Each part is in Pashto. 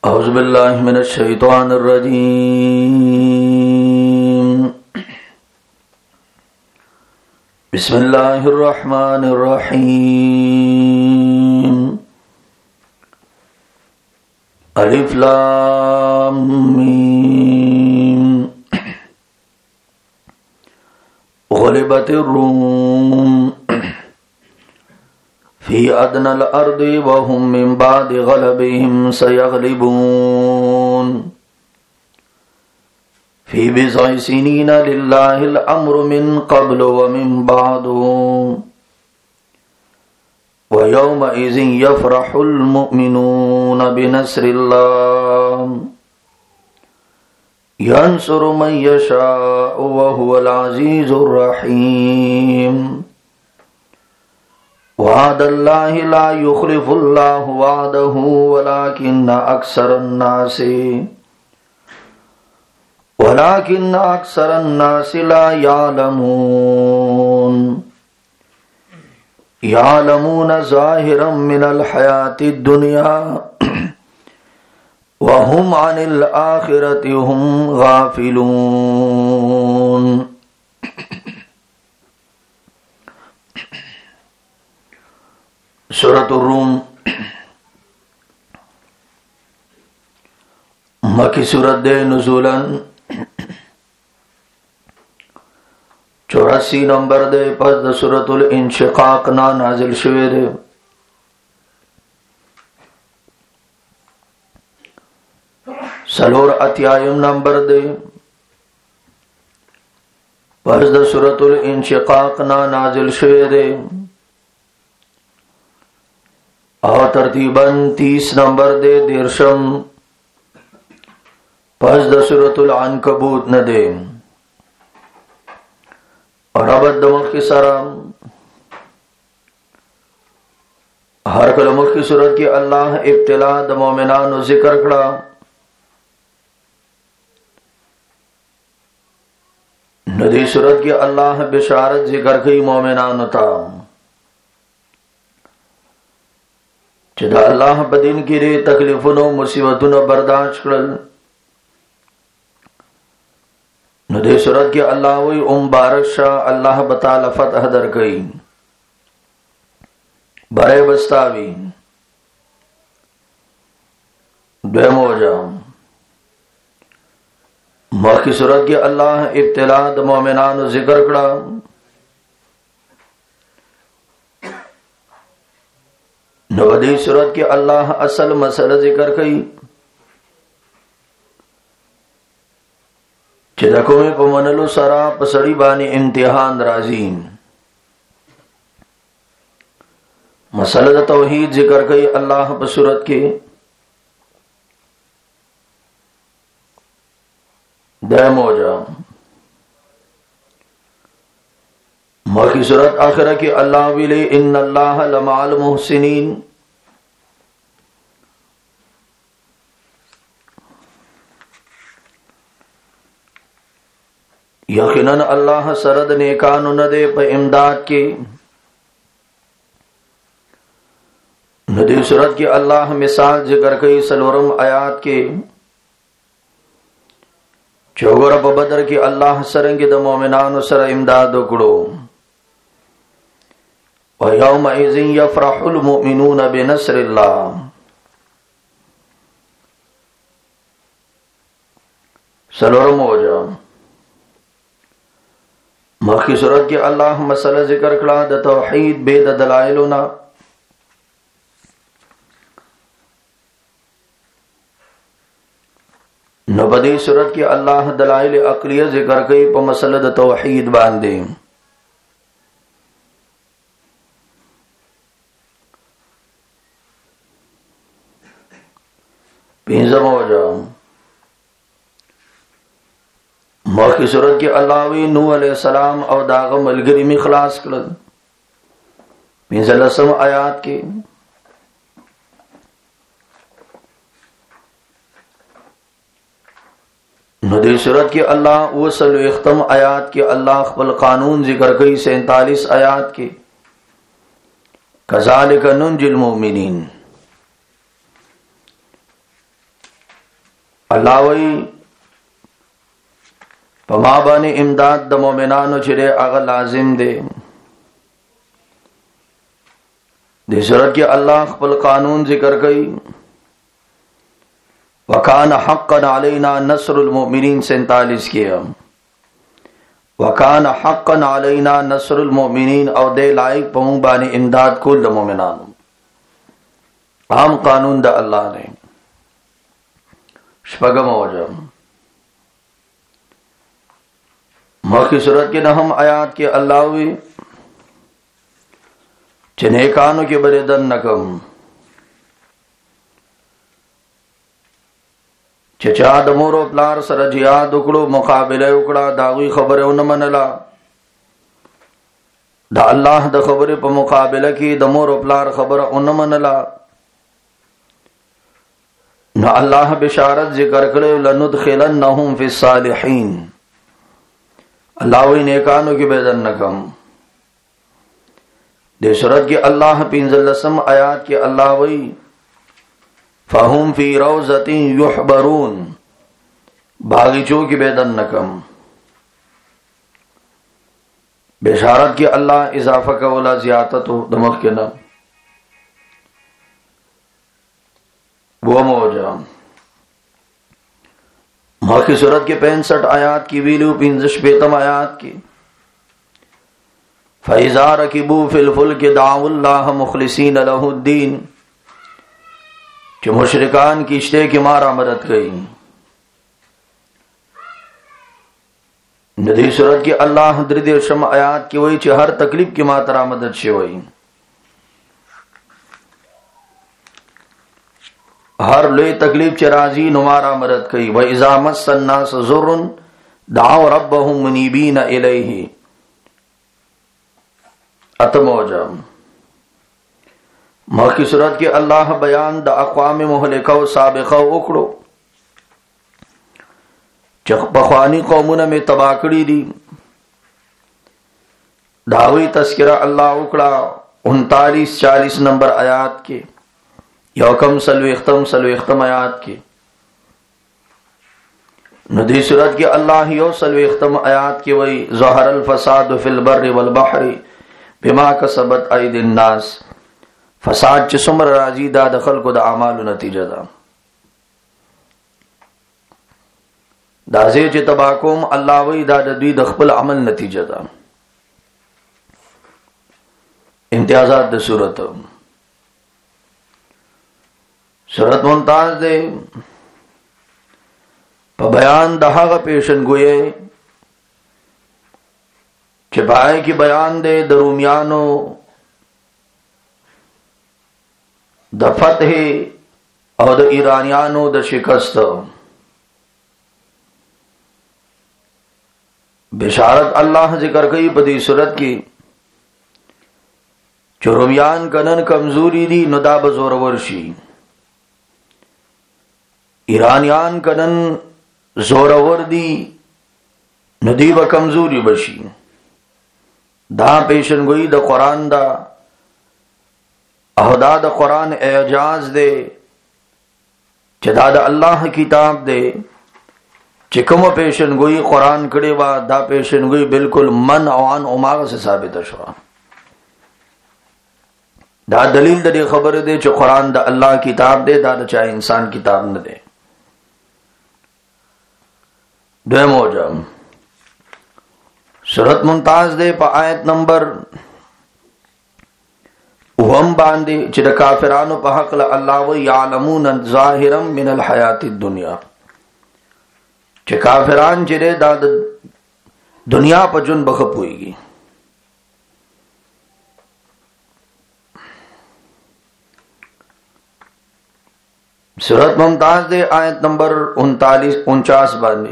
औज़ु बिल्लाहि मिनश शैतानिर रजीम। बिस्मिल्लाहिर रहमानिर रहीम। अलिफ लाम मीम। गुलिबतिर रूम फी अदनल अर्दि वहुम मिन बादि गलबिहिम सयगलिबून फी बिज़इ सिनीन लिल्लाहिल अम्रु मिन क़ब्लु व मिन बादु व यौमइज़िन यफ़रहुल मुमिनून बिनस्रिल्लाह यंसुरु मन यशाअ व हुवल अज़ीज़ुर रहीम। वअदल्लाहि ला युख़लिफ़ुल्लाहु वअदहु वलाकिन्न अक्सरन्नासि ला यालमून। यालमून ज़ाहिरम मिनल हयातिद दुनिया व हुम अनिल आखिरति हुम गाफिलून। सूरतुर रूम मक्की सूरत दे नुज़ूलन 84 नंबर दे पस द सूरतुल इंशिकाक ना नाजिल शुवे दे। सलोर अत्यायम नंबर दे पस द सूरतुल इंशिकाक ना नाजिल शुवे दे और तरतीबन 30 नंबर दे दिरशम पस द सूरतुल अनकबूत न दे और अबद्दमुख की सरम हर कलमुख की सूरत की अल्लाह इब्तिला द मोमिनान जिक्र कड़ा नदी सूरत की अल्लाह बिशारत जिक्र की मोमिनान था चिदा अल्लाह बदीन की रे तकलीफुनो मुसीबतुनो बर्दाश्त करल नदे सूरत के अल्लाह वही बारक शाह अल्लाह बताला फतह दर गई बरे बस्तावी बेमो जाओ मक्की सूरत के अल्लाह इब्तिला द मोमिनान जिक्र कड़ा नवदी सूरत के अल्लाह असल मसला जिक्र कई चिदको में पमनलु सरा पसड़ी बानी इम्तिहान राजीम मसला तौहीद जिक्र कई अल्लाह बसूरत के दमोजा मक्की सूरत आखिरा की अल्लाह विले इन्नल्लाह लमाल मुहसिनीन यकीनन अल्लाह सरद नेकान न दे पे इमदाद के नदी सूरत की अल्लाह मिसाल जिक्र कई सलोरम आयात के चौगर बदर की अल्लाह सरंग द मोमिनान सर इमदाद उकड़ो व यौमइज़िन यफ़रहुल मुमिनून बिनस्रिल्लाह सलोरम हो जाओ मक्की सूरत के अल्लाह मसला जिक्र कड़ा द तौहीद बेद दलाइलुना नबदी सूरत के अल्लाह दलाइल अक़लिया जिक्र कई प मसला द तौहीद बांधे पिंजम हो जाओ मक्की सूरत के अल्लाह नूह अलैहिस्सलाम और दाग़ मलगरी में खलास कर पिंजलसम आयात के नदी सूरत के अल्लाह वसल इख्तम आयात के अल्लाह खपल कानून जिक्र कई 47 आयात के कज़ालिक नुंजिल मोमिनीन الله وی پما باندې امداد د مؤمنانو چې هغه لازم دی. د سورۃ کې الله خپل قانون ذکر کړي. وکانه حقا علینا نصر المؤمنین 47 کې وکانه حقا علینا نصر المؤمنین او دې لایق په مونږ باندې امداد کول د مؤمنانو. عام قانون د الله دی. شپږم وجه مخکې سورۃ کې 9 آیات کې الله وی چې نیکانو کې بریدن نکم چې چا د مور او پلار سره jihad وکړو مقابله وکړه داوی خبره ونه منله دا الله د خبره په مقابله کې د مور او پلار خبره ونه منله نو الله بشارت ذکر کړو لندخلنهم فی الصالحین. الله وی نیکانو کې بریدن نکم. د سورۃ کې الله 15 آیات کې الله وی فهم فی روضۃ یحبرون باغچوں کی بیدن نکم. بشارت کی اللہ اضافہ کا ولا زیادت ہو دمخ کے نام وہ موجہ مخی صورت کے 65 آیات کی ویلو 15 آیات کی فَإِذَا رَكِبُوا فِي الْفُلْكِ دَعَوُا اللَّهَ مُخْلِصِينَ لَهُ الدِّينَ کہ مشرکان کشتے کی مارا مدد گئی. ندی صورت کی اللہ درد شم آیات کی وہی چھ ہر تکلیف کی ماترا مدد شے وہی ہر لئے تکلیف چھ رازی نمارا مدد گئی. وَإِذَا مَسَّ النَّاسَ ضُرٌّ دَعَوْا رَبَّهُمْ مُنِيبِينَ إِلَيْهِ. اتموجہ مخی صورت کے اللہ بیان دا اقوام مہلکہ و سابقہ اکڑو چخ بخوانی قومون میں تباکڑی دی دعوی تذکرہ اللہ اکڑا 39-40 نمبر آیات کے یوکم سلویختم آیات کے ندی صورت کے اللہ یو سلویختم آیات کے وی ظہر الفساد فی البر والبحر بما کسبت اید الناس. فساد چې څومره راځي دا د خلکو د اعمالو نتیجه ده. دا چې تباکم الله وی دا د دوی د خپل عمل نتیجه ده. امتیازات د صورت ممتاز ده په بیان د هغه پیشنګوئی چې پای کې بیان ده د رومیانو د فتح او د ایرانیانو د شکست. بشارت اللہ ذکر کئی په دې صورت کې چې رومیان کنن کمزوری دي نو دا به زورور شي. ایرانیان کنن زورور دي نو دی به کمزوری بشي. دا پیشنگوئی د قرآن دا او دا د قرآن اعجاز دے چې دا د الله کتاب دے چې کوم پیشنگوئی قرآن کړي وا دا پیشنگوئی بالکل من او عن اماغه سے ثابت شو. دا دلیل د خبره دی چې قرآن د الله کتاب دے دا د چا انسان کتاب نه دے. دویم وجه سورت ممتاز دے په آیت نمبر وهم باندې چې د کافرانو په حق له الله و یعلمون ظاهرا من الحیات الدنیا چې کافران چې د دنیا په جون بخپويږي. سورت ممتاز دے آیت نمبر 39-49 باندې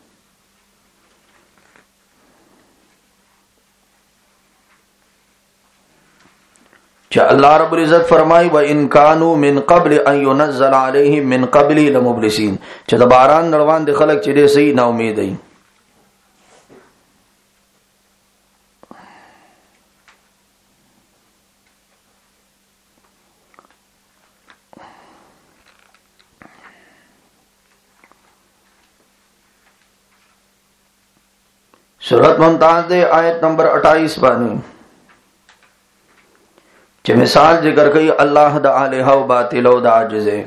کہ اللہ رب العزت فرمائی وَإِن كَانُوا مِن قَبْلِ أَن يُنَزَّلَ عَلَيْهِم مِن قَبْلِ لَمُبْلِسِينَ چې د باران نړوان د خلک چې دې صحیح نا امید دي. सूरत मुमताज दे आयत नंबर 28 बानी चे मिसाल जिक्र कई अल्लाह दा आलिहा व बातिल व दा आजिज़े।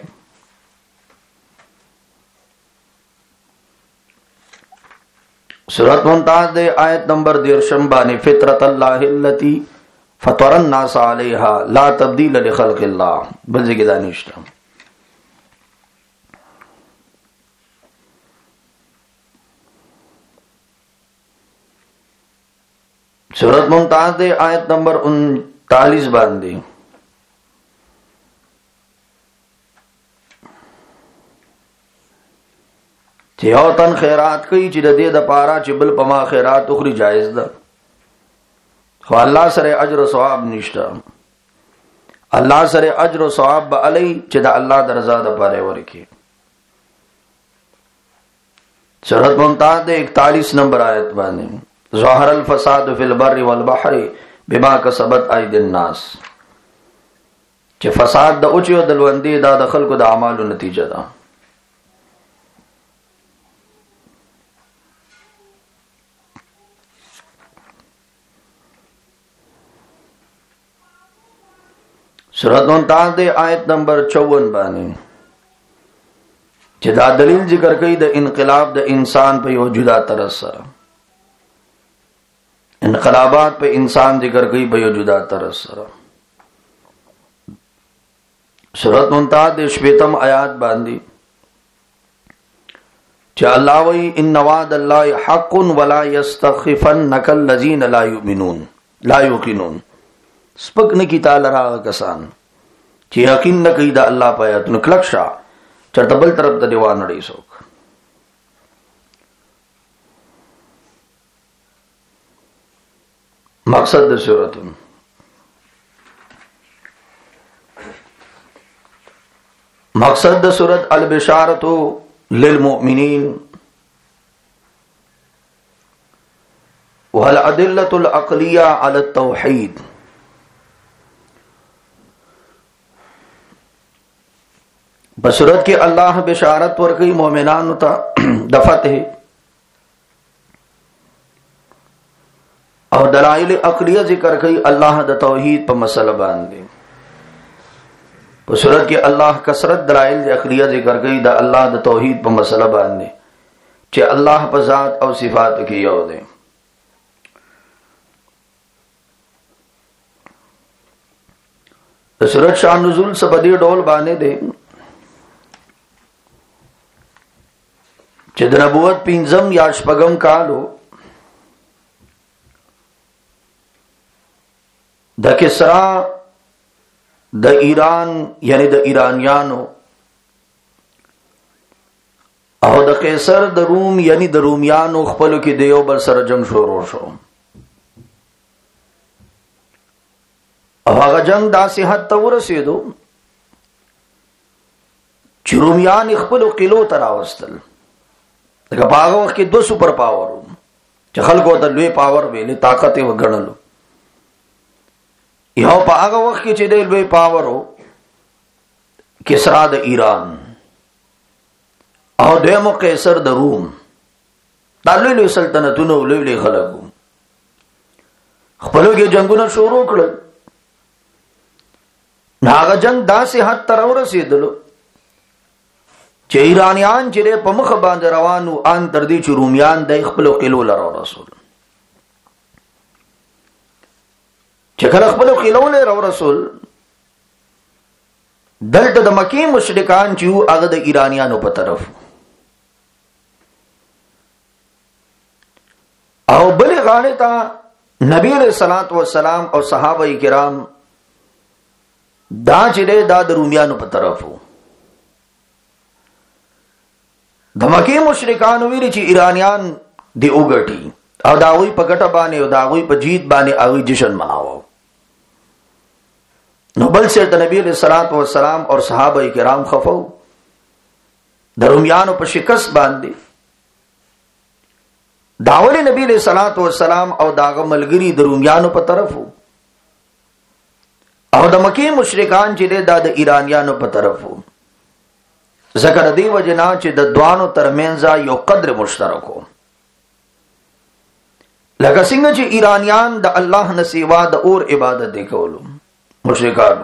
सूरत मुमताज दे आयत नंबर 13 बानी फितरत अल्लाहिल्लती फतरन नास अलैहा ला तब्दील लिखल्क़िल्लाह बल्ज़ि की दानिश्ता। सूरत मुमताज दे आयत नंबर 39 बांधी तन खैरात कई ची दे द पारा ची बिल पमा खैरात उखरी जायज दा खो अल्लाह सरे अजर सवाब निश्ता अल्लाह सरे अजर सवाब बा अलई ची दा अल्लाह दा रजा दा पारे वरकी। सूरत मुमताज दे 41 नंबर आयत बांधी ज़हरल फसाद फिल बर्रि वल बहरि बिमा कसबत अयदिन नास चे फसाद दा उचियो दलवंदी दा दखल को दा अमालु नतीजा दा। सूरत मुमताज दे आयत नंबर 54 बानी चे दा दलील जिक्र कई द इनकलाब द इंसान पे यो जुदा तरस इनकलाबात पे इंसान जिक्र कई पे यो जुदा तरस। सूरत मुमताज दे 56 आयात बांधी चे अल्लाह वही इन नवाद अल्लाह हक़्क़ुन वला यस्तख़िफ़न्नकल लज़ीन ला युक़िनून स्पक न की तालरा कसान चे यकीन न कई दा अल्लाह पाया तुन क्लक्षा चर डबल तरफ द दीवार नड़ी सोक। मकसद सूरत मकसद सूरत अल बिशारतु लिल मुमिनीन वल अदिल्लतुल अक़लिया अला तौहीद। बसूरत के अल्लाह बिशारत वर कई मोमिनान ता दफत है और दलाइल अक़लिया जिक्र कई अल्लाह द तौहीद पर मसला बांधे। बसूरत के अल्लाह कसरत दलाइल अक़लिया जिक्र कई द अल्लाह द तौहीद पर मसला बांधे चे अल्लाह पर ज़ात और सिफात की यौदे। सूरत शान नुज़ूल से बदी डोल बाने दे चे द नबूवत पिंजम या शपगम कालो द किसरा द ईरान यानी द ईरानियानो और द कैसर द रूम यानी द रूमियानो खपलो की देयो बर सर जंग शोरो शो। अब जंग दासी हद तवर से दो चुरुमियान इखपलो किलो तरावस्तल पाग वक्त के 2 सुपर पावर चखल को लुए पावर वेले ताकत व गणलो यह पाग वक्त के चिदे लुए पावर हो किसरा द ईरान और देमो कैसर द रूम दालुए लुए सल्तनतुनो लुए खलगो खपलो के जंगुना शोरो कड़ नाग जंग दासे हद तरवर से दलो चे ईरानियान चिरे पमुख बांध रवानु आन तर्दी चुरूमियान दे खपलो किलो लरो रसूल चखल खपलो किलो ले रो रसूल दल्त द मकी मुशरिकान चू अगद ईरानियानो पर तरफ आओ बले गाने ता नबी अलैहिस्सलातु वस्सलाम और सहाबाई किराम दा चिरे दा रूमियानो पर तरफ हो धमकी मुशरिकान वीर ची ईरानियान दे उगटी और दागुई पकटा बाने और दागुई पर जीत बाने आगुई जश्न मनाओ नबल से नबी अलैहिस्सलातु वस्सलाम और सहाबाए किराम खफो दरुमियानों पर शिकस्त बांधे दावले नबी अलैहिस्सलातु वस्सलाम और दागमलगिरी दरुमियानों पर तरफ हो और दमकी मुशरिकान चिले दाद ईरानियानों पर तरफ हो ज़कर दी वजना चे दद्वानो तरमेंजा यो कद्र मुश्तरक हो لکه څنګه چې ایرانیان د الله نه سیوا د اور عبادت وکولو مشرکانو،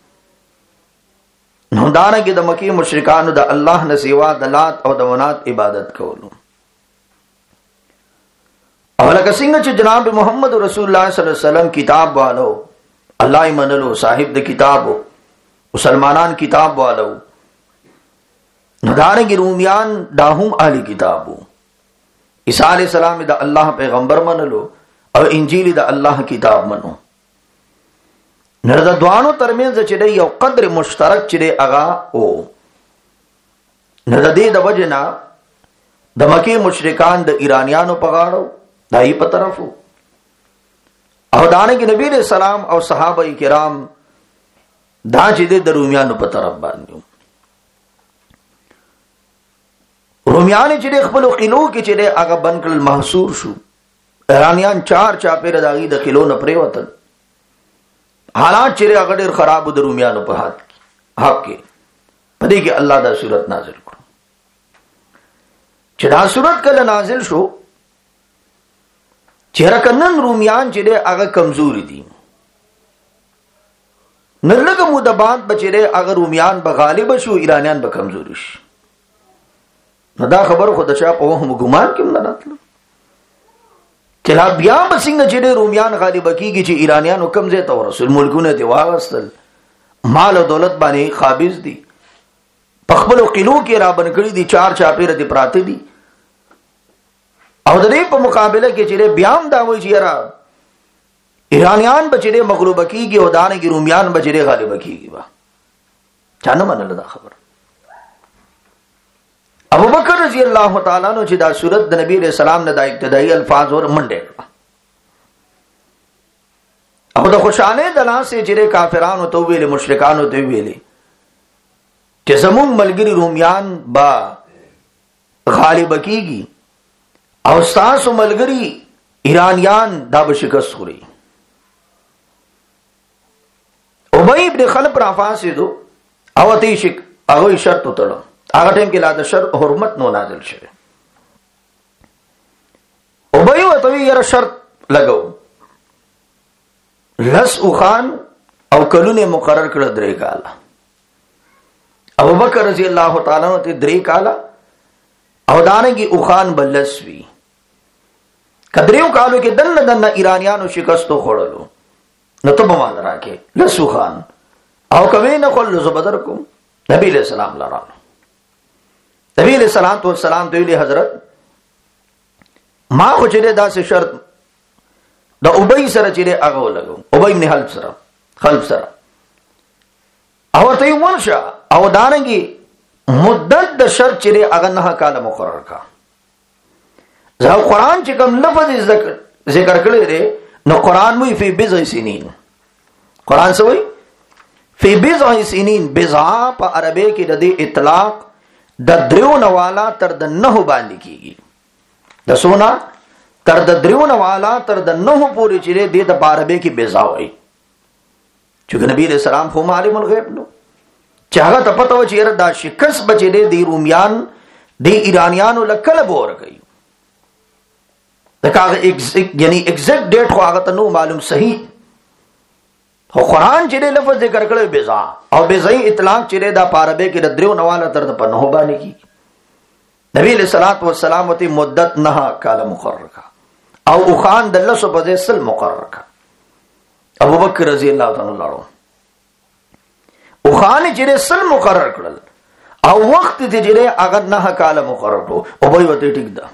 نو دارنګه د مکی مشرکانو د الله نه سیوا د لات او د منات عبادت کولو. او لکه څنګه چې جناب محمد رسول الله صلی الله علیه وسلم کتاب والو، الله یې منلو، صاحب د کتابو، مسلمانان کتاب والو، نو دارنګه رومیان داهم اهلی کتابو. عیسی علیہ السلام د الله پیغمبر منلو او انجیل د الله کتاب منو. نو د دوانو ترمنځ چې یو قدر مشترک چې هغه او نو د دې د وجنا د مکی مشرکان د ایرانیانو په غاړو دای په طرفو، او دانګ نبی رسول سلام او صحابه کرام دا چې د رومیانو په طرف باندې. رومیان چې خپل قلو کې چې هغه بنکل محصور شو، ایرانیان چار چاپېره داغي د قلو نه پرې وتل. حالات چې هغه ډېر خراب د رومیانو په حق کې پدې کې الله دا صورت نازل کړو. چې دا صورت کله نازل شو چې رکنن رومیان چې هغه کمزوري دي، نرلګه مو د بعد بچره هغه رومیان به غالب شو، ایرانیان به کمزوري شي. نو دا خبر خو د چا په وهم ګمان کې نه راتلو چې لا بیا به څنګه چې رومیان غالب کیږي چې ایرانیانو کم ځای ته ورسول، ملکونه دی واغستل، مال او دولت باندې قابض دي، په خپل قلو کې را بن کړی دي، چار چاپېره دي پراته دي. او د دې په مقابله کې چې بیا هم دا وایي چې یاره ایرانیان به چې مغلوب کیږي او دانګي رومیان به چې غالب کیږي. با چا نه منله دا خبر. ابو بکر رضی اللہ تعالیٰ عنہ چې دا صورت د نبی علیہ السلام نه د ابتدائی الفاظ اور منډه کړه، او د خوشاله د لاسه چې کافرانو ته ویلې، مشرکانو ته ویلې چې زمون ملګری رومیان با غالب کیږي او تاسو ملګری ایرانیان دا به شکست خوري. ابی ابن خلف را فاسدو او ته شک هغه شرط وتړو، هغه ټیم کې لا د شر حرمت نو نازل شوه. او به یو ته یې شرط لګاو، لس خان او کلونه مقرر کړ 3 کاله. ابو بکر رضی الله تعالی عنہ ته 3 کاله او دانګي او خان بلسوي. کدریو کالو کې دن ایرانیانو شکستو خوړلو، نو ته به مال راکې لس خان او کوي نه خل زبدر کو نبی علیہ السلام لرانو. نبی علیہ السلام ته ویلي حضرت ما خو چې دا څه شرط د ابی سره چې هغه ولګو، ابی ابن خلف سره او ته یې ورشه او دانګي مدت د شرط چې هغه 9 کاله مقرر کا. زه قرآن چې کوم لفظ ذکر کړی دی نو قرآن وی فی بضع سنین، قرآن څه وی فی بضع سنین. بضع په عربی کې د دې اطلاق د 3 والا تر د 9 باندې کیږي، د سونا تر د 3 والا تر د 9 پورې چې د عربی کې بضع وای. چې نبی رسول الله خو عالم الغیب نو چې هغه ته پته و چې دا شکست بچې دی رومیان د ایرانیانو لکه بور کوي. دا یعنی ایگزیکٹ ډیټ خو هغه ته نو معلوم صحیح، خو قرآن چې لفظ ذکر کړی بضع او بضعی اطلاق چې دا عربی کې د 3 نواله تر د 9 باندې کی. نبی علیہ الصلوۃ والسلام ته مدت 9 کاله مقرر کا او خان د الله په ځای سل مقرر کا. ابو بکر رضی الله تعالی عنہ او خان چې سل مقرر کړل او وخت دې چې هغه 9 کاله مقرر کړو، او به وته ټیک ده.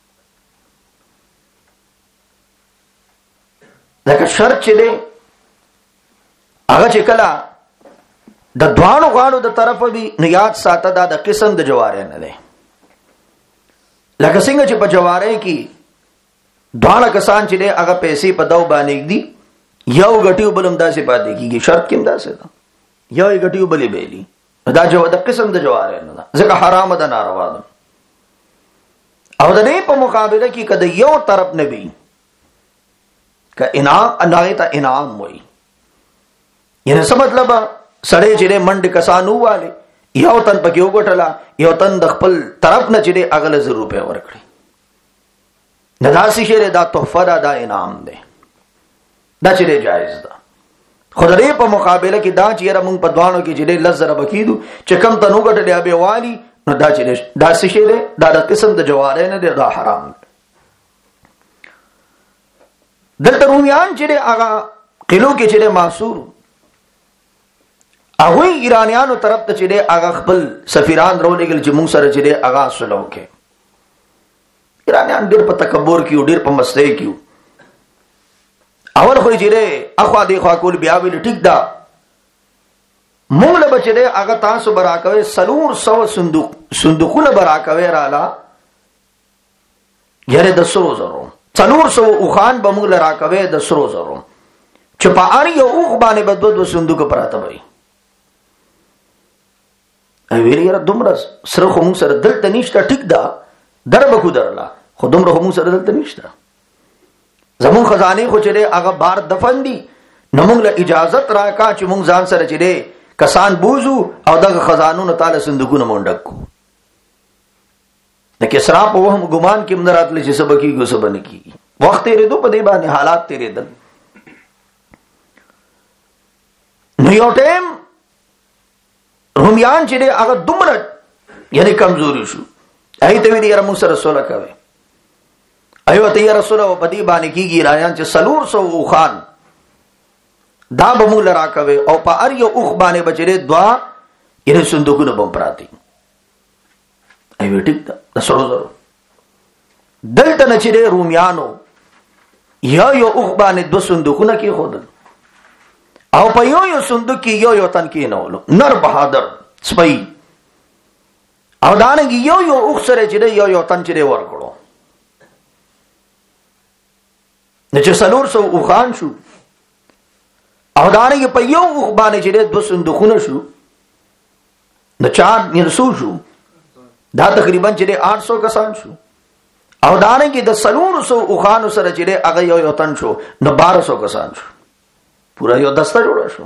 لکه شرط چې دی هغه چې کله د دوانو غاړو د طرفه وي نو یاد ساته دا د قسم د جواره نه دی. لکه څنګه چې په جواره کې دوانه کسان چې دی هغه پیسې په دو باندې دي، یو غټیو بلم داسې پاتې کیږي، شرط کې داسې ده، یو غټیو بلې بیلی، دا جو د قسم د جواره نه ده، ځکه حرام ده، ناروا ده. او د دې په مقابله کې کده یو طرف نه وي که انعام الله ته انعام وایي، یعنی څه مطلب سړی چې منډ کسانو والے یو تن پکې وګټلا، یو تن د خپل طرف نه چې اغله 100 روپے ورکړي، نداسی شیر دا تحفه دا انعام دے دا چرے جائز دا خدای په مقابله کې دا چې یره مونږ په دوانو کې چې لزر بکیدو چې کم تنو غټلې ابي والی نو دا چې دا شی دی دا د قسم د جواره نه دی دا حرام دلته رومیان چې هغه قلو کې چې معصور هغه ایرانیانو طرف ته چې هغه خپل سفیران رولېګل چې مونږ سره چې هغه سلو کې ایرانیان ډېر په تکبر کې ډېر په مستی کې اول خو چې اخوا دی خوا کول بیا ویل ټیک دا مونږ له بچره هغه تاسو براکوي 300 صندوقونه براکوي رااله یره د 300 اوخان به موږ لراکوي د 300 چې په اړ یو اوخ باندې بدبد صندوق پراته وي ای ویل یره دومره سره خو موږ سره دلته نشته ټیک دا درب کو درلا خو دومره موږ سره دلته نشته زمون خزانه خو چې هغه بار دفن دي نو موږ له اجازه راکا چې موږ ځان سره چې کسان بوزو او دغه خزانونو تعالی صندوقونه مونډک کو د کسرا په وهم ګمان کې مندرات لې چې سبکی کو سبن کی وخت یې دو په دې باندې حالات تیرې دل نو یو ټیم رومیان چې هغه دومره یعنی کمزوري شو ایته وی یې موسی رسول کوي ایو ته یې رسول او په دې باندې کیږي رايان چې 300 خان دا به موږ لراکوي او په ار یو اوخ باندې بچره دوا یې صندوقونه بم پراتی ایو ټیک دا سره دلته نه چې رومیانو یو اوخ باندې دو صندوقونه کې خود او په یو صندوق کې یو تن کې نو نر بهادر سپي او دانګ یو اوخ سره چې یو تن چې ورکړو نه چې 300 اوخان شو او دانګ په یو اوخ باندې چې دو صندوقونه شو نو 4 نرسو شو دا تقریبا چې 800 کسان شو او دانګ د 300 اوخان سره چې هغه یو تن شو نو 1200 کسان شو پورا یو دسته جوړ شو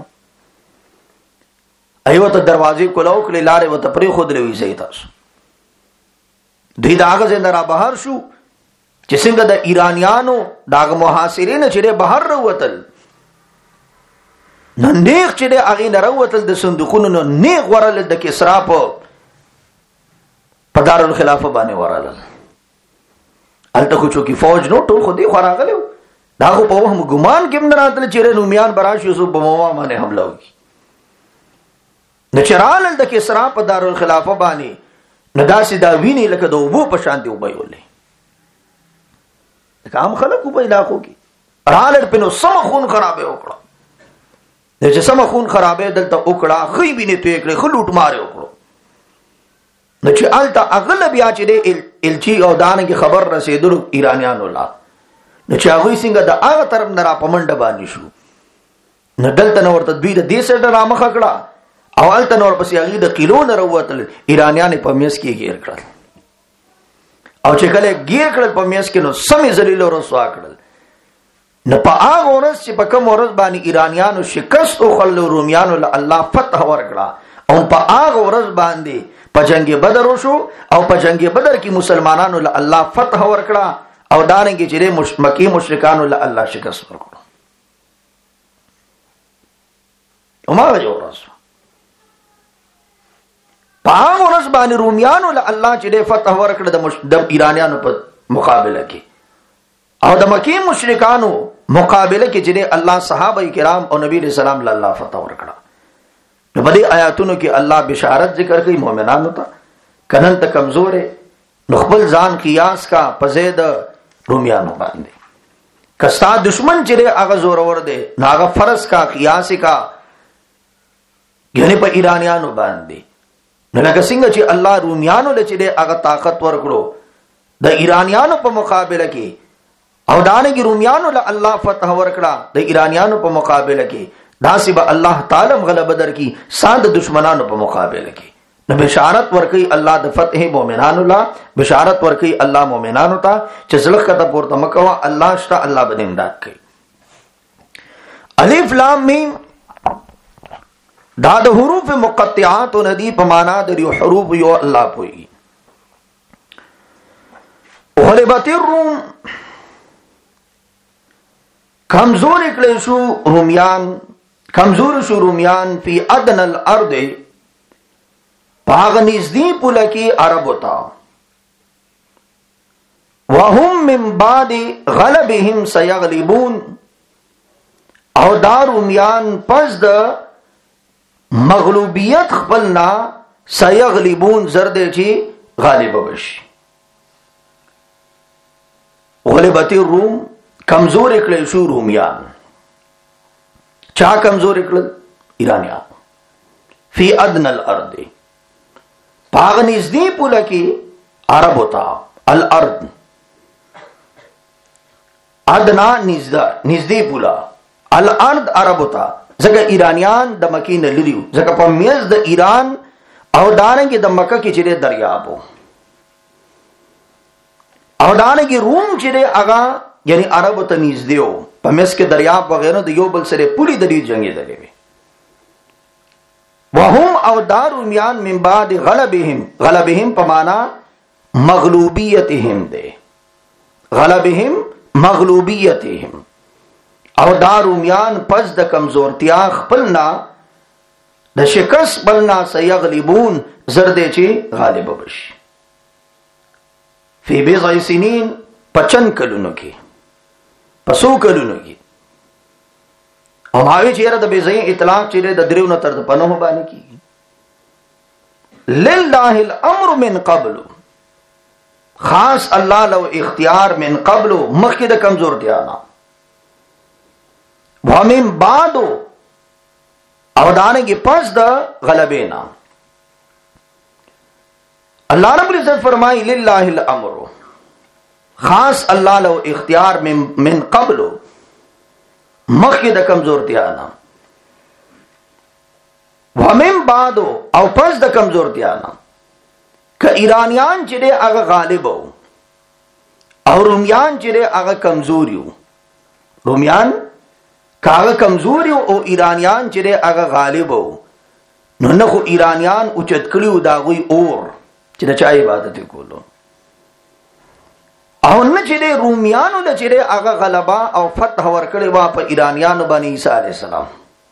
ایو ته دروازې کولاو کله لارې وته پرې خود لوي صحیح تاسو دوی داغه زنده را بهر شو چې څنګه د ایرانیانو داغه محاصرین چې بهر وروتل نو نیغ چې هغه نه وروتل د صندوقونو نو نیغ ورل د کسرا په دارالخلافه باندې ورل الته خو چې فوج نو ټول خو دی خراغلو دا خو په هم ګمان کې من راتل چې رومیان براش یوسف بموا باندې حمله وکړي د چرال د کسرا په دارالخلافه باندې نداسي دا ویني لکه د وبو په شان دی وبایولې کام خلکو په علاقو کې رالر په نو سم خون خرابې وکړه چې سم خون خرابې دلته وکړه خې ویني ته کړې خلوټ ماره وکړه نو چې الته اغلب یا چې الچی او دانه کې خبر رسیدل ایرانیانو لا نو چې هغه څنګه د هغه طرف نه را پمنډ باندې شو نو دلته نو ورته دوی د دې سره را مخ کړه او الته نو ورپسې هغه د کیلو نه وروتل ایرانیان په میس کې گیر کړل او چې کله گیر کړل په میس کې نو سمې ذلیل او رسوا کړل نو په هغه ورځ چې په کوم ورځ باندې ایرانیانو شکست او خلل رومیانو له الله فتح ورکړه او په هغه ورځ باندې په جنگ بدر وشو او په جنگ بدر کې مسلمانانو له الله فتح ورکړه او دانګي چې مکی مشرکانو له الله شکست ورکړه وماغه یو ورځ په هغه ورځ باندې رومیانو له الله چې فتح ورکړه د ایرانیانو په مقابله کې او د مکی مشرکانو مقابله کې چې الله صحابه کرام او نبی رسول الله الله فتح ورکړه نو په دې آیاتونو کې الله بشارت ذکر کوي مؤمنانو ته کنن ته کمزورې نو خپل ځان قیاس کا پزید رومیانو باندې کستا دشمن چې هغه زور ور دي ناغه فرض کا قیاس کا یعنی په ایرانیانو باندې نو لکه څنګه چې الله رومیانو له چې هغه طاقت ورکړو د ایرانیانو په مقابله کې او دانګي رومیانو له الله فتح ورکړه د ایرانیانو په مقابله کې داسې به الله تعالی غلبه درکې ساده دشمنانو په مقابله کې نو بشارت ورکړي الله د فتح مؤمنانو لا بشارت ورکړي الله مؤمنانو ته چې زلخ کته پورته مکوا الله شته الله به امداد کوي الف لام میم دا د حروف مقطعات ندی په معنا د حروف یو الله پوي غلبت الروم کمزور کړي شو رومیان، کمزور شو رومیان فی ادنى الارض، پاغ نزدې پوله کې عربو ته، وهم من بعد غلبهم سيغلبون، او دا رومیان پس د مغلوبیت خپلنا سيغلبون زرده چی غالب بشي. غلبت الروم، کمزور کړي شو رومیان. چا کمزور کړل؟ ایرانیان. فی ادنى الارض، پاغ نزدې پوله کې عرب ہوتا. الارض ادنا نزدې پوله، الارض عرب ہوتا. ځکه ایرانیان د مکې نه لري، ځکه په میز د ایران او دارنګه د مکه کې چې دریاب وو، او دارنګه روم چې هغه یعنی عرب ته نږدې وو، په میز کې دریاب وغیرہ د یو بل سره پوری د دې جنگي درې وي. وهم او دارومیان من بعد غلبهم په معنا مغلوبیتهم ده، غلبهم مغلوبیتهم، او دارومیان پس د کمزورتیا خپلنا د شکست بلنا سيغلبون زرده چی غالب بشي. فی بضع سنین، پچن کلونو کی، پسو کلونو کی. او ماوی چیرہ د بضع اطلاق چیرہ د دریو نتر د پنوه بانی کی. للہ الامر من قبل، خاص اللہ لو اختیار من قبل مخی د کمزورتیانا، ومن بعدو او دانگی پس دا غلبینا. اللہ رب العزت فرمائی للہ الامر، خاص اللہ لو اختیار من قبل مخی دا کمزورتیانا، ومن بعدو او پس دا کمزورتیانا. کہ ایرانیان چرے اگا غالب ہو اور رومیان چرے اگا کمزوری ہو. رومیان کاغه کمزوری او ایرانیان چې هغه غالب وو، نو نه خو ایرانیان اوچت کړیو دا غوي اور چې د چا عبادت کولو، او نه چې رومیانو له چې هغه غلبا او فتح ورکړي وا په ایرانیانو باندې عیسی علی السلام.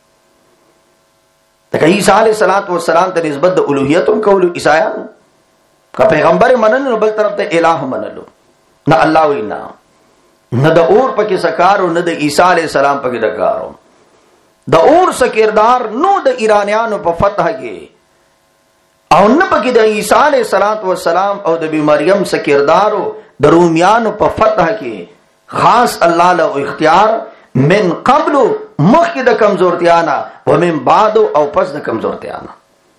دا عیسی علی السلام ته نسبت د الوهیت کولو عیسایانو، که پیغمبر منلو بل طرف ته الہ منلو، نه الله وینا نه د اور پکې سکارو، نه د عیسی علیہ السلام پکې دکارو. د اور سکردار نو د ایرانیانو په فتح کې، او نه پکې د عیسی علیہ السلام او د مریم سکردارو د رومیانو په فتح کې. خاص الله له اختیار من قبل مخکې د کمزورتیانا، ومن بعد او پس د کمزورتیانا.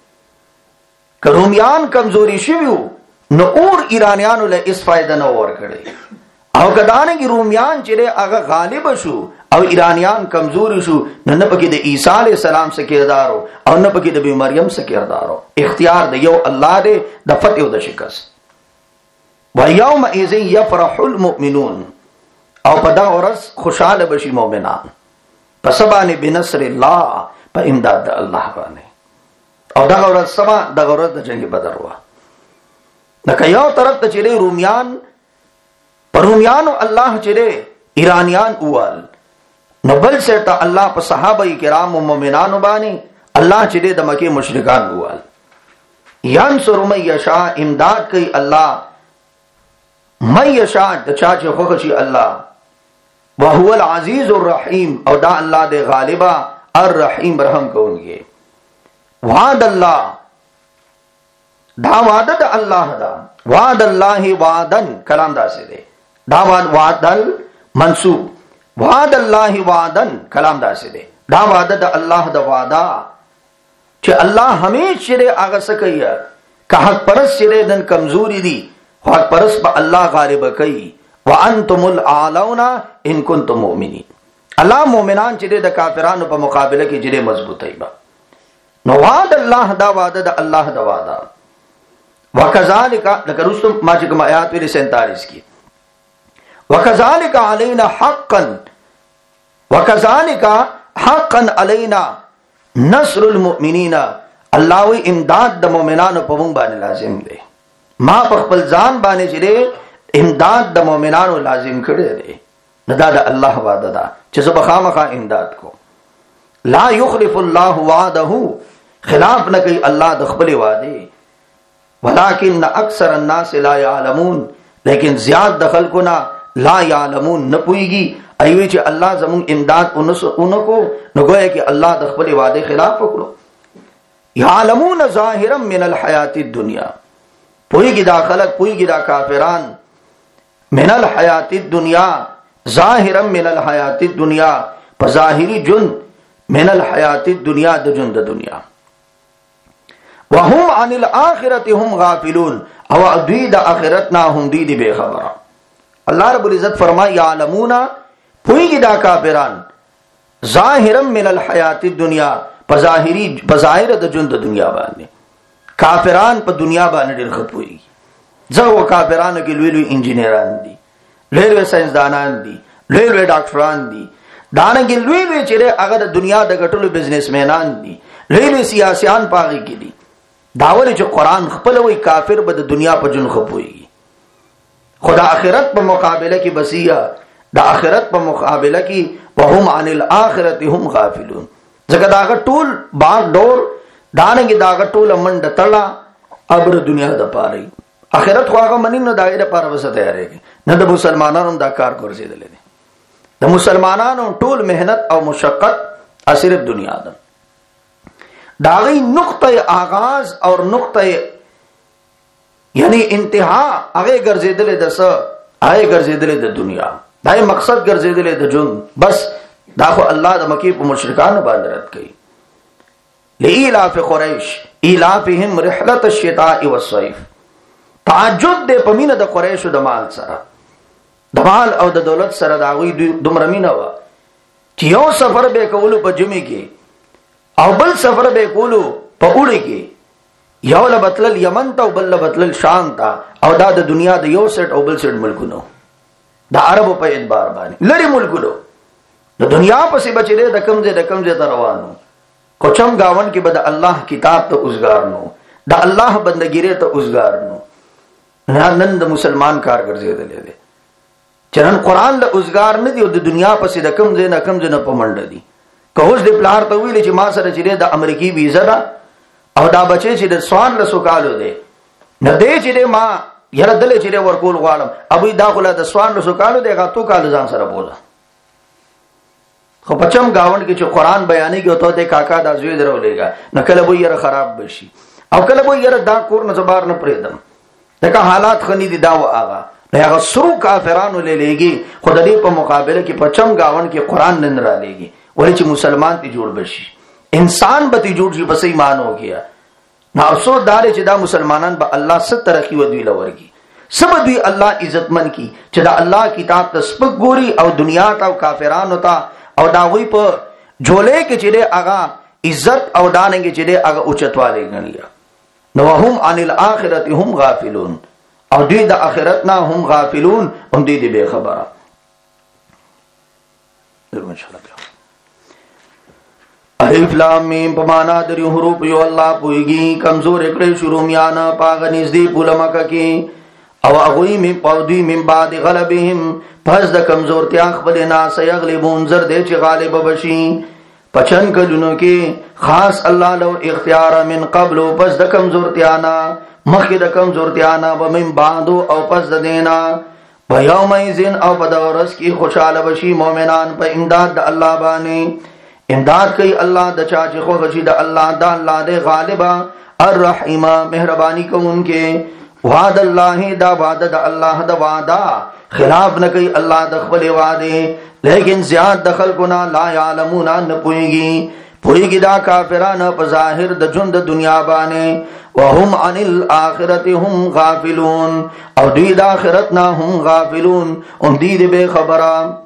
که رومیان کمزوري شویو نو اور ایرانیانو له اس فائدہ نه ورکړي، او کدانګي رومیان چې هغه غالب شو او ایرانیان کمزور شو، نه پکې د عیسی علیہ السلام سکردارو او نه پکې د مریم سکردارو. اختیار د یو الله دی د فتح او د شکست. و یوم اذ یفرح المؤمنون، او په دا ورځ خوشاله بشي مؤمنان، پس باندې بنصر الله، په امداد د الله باندې. او دا ورځ سما د ورځ د جنگ بدر وا. نو یو طرف ته چې رومیان پر رومیانو الله چره ایرانیان اول، نو بل سرتا الله په صحابه کرام او مومنانو باندې الله چره د مکه مشرکان اول. ینصر من یشاء، امداد کوي الله من یشاء د چا چې خوښي الله. وهو العزیز الرحیم، او دا الله د غالبا الرحیم رحم کوونکی. وعد الله، دا وعده د الله دا، وعد الله وعدن کلام دا سي دی، دا وعدل منصوب، وعد الله وعدن کلام دا سي دی، دا وعده د الله د وعده چې الله همیشه هغه سکي. که حق پرست چې دن کمزوري دي، حق پرست په الله غالب کوي. وانتم الاعلون ان کنتم مؤمنین، الله مؤمنان چې د کافرانو په مقابله کې جره مضبوطی با. نو وعد الله دا وعده د الله د وعده. وکذالک لکه رسوم ما چې کوم آیات ویل 47 کې، وکذالک علینا حقا، وکذالک حقا علینا نصر المؤمنین، الله وی امداد د مؤمنانو په مونږ باندې لازم دی. ما په خپل ځان باندې چې امداد د مؤمنانو لازم کړی دی. دا د الله وعده ده، چې زه بخامخا امداد کو. لا یخلف الله وعده، خلاف نه کوي الله د خپل وعده. ولکن اکثر الناس لا يعلمون، لیکن زیاد د خلقنا لا يعلمون نه پويږي. ایوي چې الله زمون امداد اونکو نو گویا کہ اللہ د خپل وعده خلاف وکړو. یعلمون ظاهرا من الحیات الدنیا، پویږي دا خلق، پویږي دا کافران، من الحیات الدنیا، ظاهرا من الحیات الدنیا، په ظاهری جن من الحیات الدنیا د جن د دنیا. وهم عن الاخرة هم غافلون، او دوی د اخرت نه هم دی بے خبره. اللہ رب العزت فرمایا یعلمون، پویږي دا کافران، ظاهرا من الحیات الدنیا، بظاهر د ژوند د دنیا باندې. کافران په دنیا باندې ډېر ښه پوهېږي. ځکه کافرانو کې لوی لوی انجینران دي، لوی لوی ساینسدانان دي، لوی لوی ډاکټران دي، دانګې لوی لوی چې هغه د دنیا د ګټلو بزنسمینان دي، لوی لوی سیاسيان پاغي کې دي. داول چې قرآن خپل وی کافر به د دنیا په جون ښه پوهېږي. خدا آخرت په مقابله کې بسیا، د آخرت په مقابله کې وهم عن الاخرة هم غافلون. ځکه داغه ټول باغ ډور دانګې داغه ټول منډه تړه ابر دنیا د پاره. آخرت خو هغه منی نه دایره پر وسه تیارېږي. نه د مسلمانانو دا کار ګرځیدل دي. د مسلمانانو ټول مهنت او مشقت صرف دنیا ده. داغی نقطه آغاز اور نقطه یعنی انتها هغه ګرځیدل د څه، هغه ګرځیدل د دنیا. دا مقصد ګرځیدل د جون. بس دا خو الله د مکی په مشرکانو باندې رد کړي. لإلاف قریش إلافهم رحلة الشتاء والصيف. تعجب دې پمینه د قریشو د مال سره، د مال او د دولت سره دا غوي دومره مینه و چې یو سفر به کولو په جمعې کې او بل سفر به کولو په اوړي کې. یو لبتل یمن ته او بل لبتل شام ته، او دا د دنیا د یو سیټ او بل سیټ ملکونو، د عربو په اعتبار باندې لری ملکونو د دنیا پسې بچره د کمزه ته روانو. کوچم گاون کې بد الله کتاب ته اوسګار نو، د الله بندګیره ته اوسګار نو. نن د مسلمان کار ګرځیدل دي چرن قران له اوسګار نه دی او د دنیا پسې د کمزه نه پمنډ دي. که اوس د پلار ته ویل چې ما سره چې د امریکای ویزا ده او دا بچي چې د سوان له سوکالو دي نه دی چې ما یره دل چې ورکول غواړم، ابي داخله د سوان له سوکالو دی غاتو کال ځان سره بوله. خو پچم گاون کې چې قران بیانې کې ته کاکا دا زوی درولېګا نه کله به یره خراب بشي او کله به یره دا کور نه زبار نه پریدم. دغه حالات خني دي دا و آغا هغه سرو کافرانو لېږي. خدای په مقابله کې پچم گاون کې قران نن را لېږي ولې چې مسلمان تی جوړ بشي، انسان به تی جوړ شي. بس ایمان ہو گیا. نو افسوس دار چې دا مسلمانان به الله ست ترقی ودوی لورږي، سب دوی الله عزتمن کی چې دا الله کتاب ته سپک ګوري او دنیا ته او کافرانو ته او دا وی په جولې کې چې هغه عزت او دانګي چې هغه اوچتواله غنیا. نو هم عن الاخرة هم غافلون، او دوی د اخرت نه هم غافلون، هم دوی بے خبره. ان شاء الله الف لام میم په معنا د حروف یو الله پويږي. کمزور کړي شروع میانا پاغ نږدې پولمکه کې او هغه می پاودي من بعد غلبهم، پس د کمزورتیا خپل نه سيغلبون زر دې چې غالب بشي. پچن کلونو کې خاص الله لو اختیار من قبل، پس د کمزورتیا نه مخکې د کمزورتیا نه و من بعد او پس د دینا و یومئذ او په دورس کې خوشاله بشي مؤمنان په امداد د الله باندې. امداد کوي الله د چا چې خو غشي د الله د الله د غالبا الرحیم مهرباني کوونکې. وعد الله دا وعده د الله د وعده خلاف نه کوي الله د خپل وعده، لیکن زیاد د خلقنا لا يعلمون ان پويږي دا کافرانه په ظاهر د ژوند د دنیا باندې. وهم عن الاخرة هم غافلون، او دوی د اخرت نه هم غافلون، هم دې به خبره.